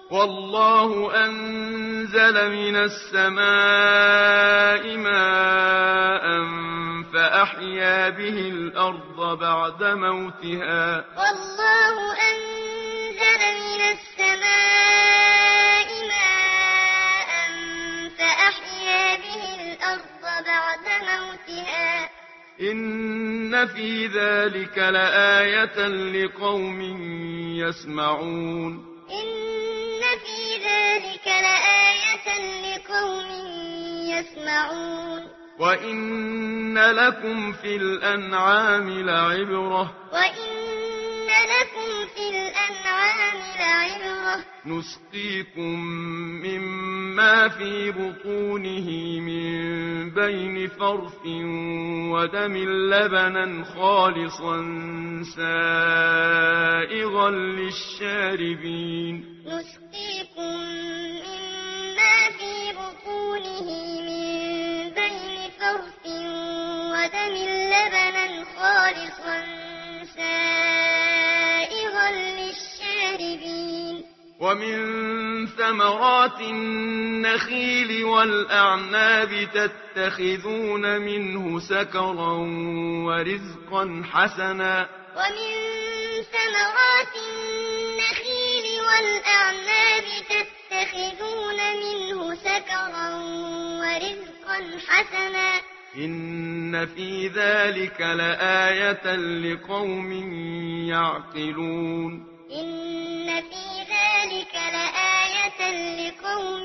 والله أنزل من السماء ماء فأحيا به الأرض بعد موتها. والله أنزل من السماء ماء فأحيا به الأرض بعد موتها. إن في ذلك لآية لقوم يسمعون. إن في ذلك لآية لقوم يسمعون. وإن لكم في الأنعام لعبرة. وإن لكم في الأنعام لعبرة. نسقيكم مما في بطونه من بين فرث ودم لبنا خالصا سائغا للشاربين. نسقيكم مما في بطونه من بين فرث ودم لبنا خالصا سائغا للشاربين. ومن ثمرات النخيل والأعناب تتخذون منه سكرا ورزقا حسنا. ومن ثمرات النخيل والأعناب تتخذون منه سكرا ورزقا حسنا. إن في ذلك لآية لقوم يعقلون. إن في ذلك لآية لقوم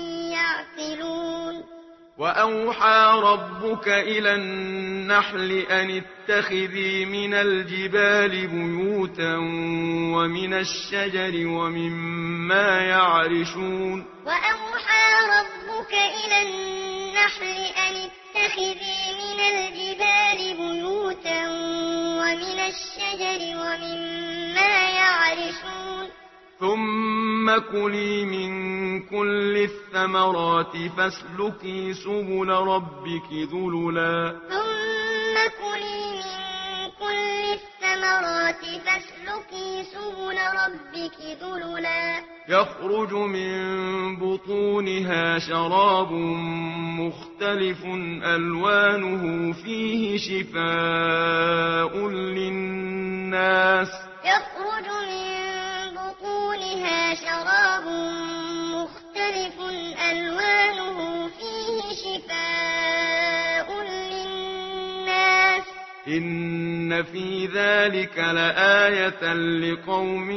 يعقلون. وأوحى ربك إلى النحل أن اتخذي من الجبال بيوتا ومن الشجر ومما يعرشون. وأوحى ربك إلى النحل أن اتخذي من الجبال بيوتا ومن الشجر ومما يعرشون. ثم كلي من كل الثمرات فاسلكي سبل ربك ذللا. ثم كلي من كل الثمرات فاسلكي سبل ربك ذللا. يخرج من بطونها شراب مختلف ألوانه فيه شفاء للناس. يخرج من بطونها شراب مختلف ألوانه فيه شفاء للناس. إن في ذلك لآية لقوم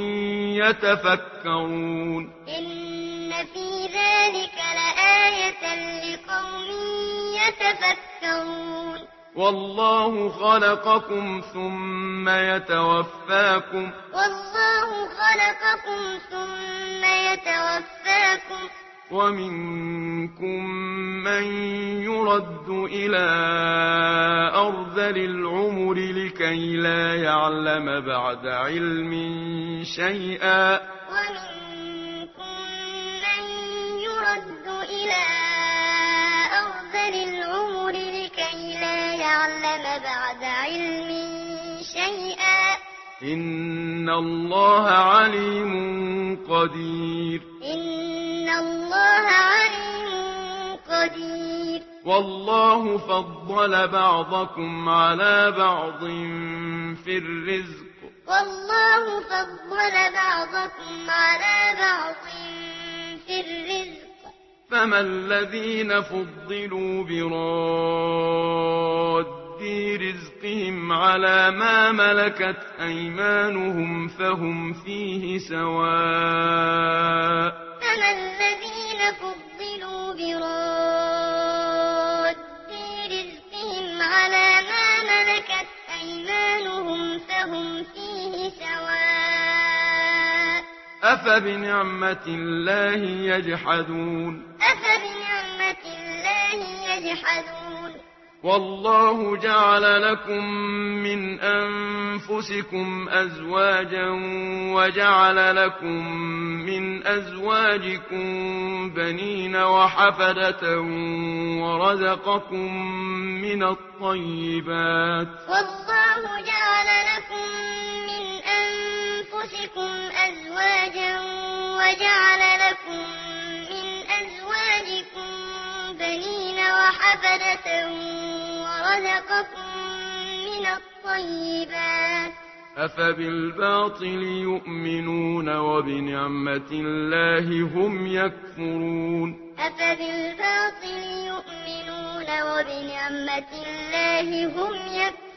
يتفكرون. إن في ذلك لآية لقوم يتفكرون. والله خلقكم ثم يتوفاكم. والله خلقكم ثم يتوفاكم. ومنكم من يرد إلى أرذل العمر لكي لا يعلم بعد علم شيئا. ومنكم من يرد إلى أرذل العمر لكي لا يعلم بعد علم شيئا. إن الله عليم قدير. إن الله عليم قدير. والله فضل بعضكم على بعض في الرزق. والله فضل بعضكم على بعض في الرزق. فما الذين فضلوا براد رزقهم على ما ملكت أيمانهم فهم فيه سواء. فما الذين فضلوا براد رزقهم على ما ملكت أيمانهم فهم فيه سواء. أفبنعمة الله يجحدون. أفبنعمة الله يجحدون. والله جعل لكم من أنفسكم أزواجا وجعل لكم من أزواجكم بنين وحفدة ورزقكم من الطيبات. والله جعل لكم من أنفسكم أزواجا وجعل لكم من أزواجكم بنين وحفدة ورزقكم من الطيبات أفبالباطل يؤمنون وبنعمة الله هم يكفرون أفبالباطل يؤمنون وبنعمة الله هم يكفرون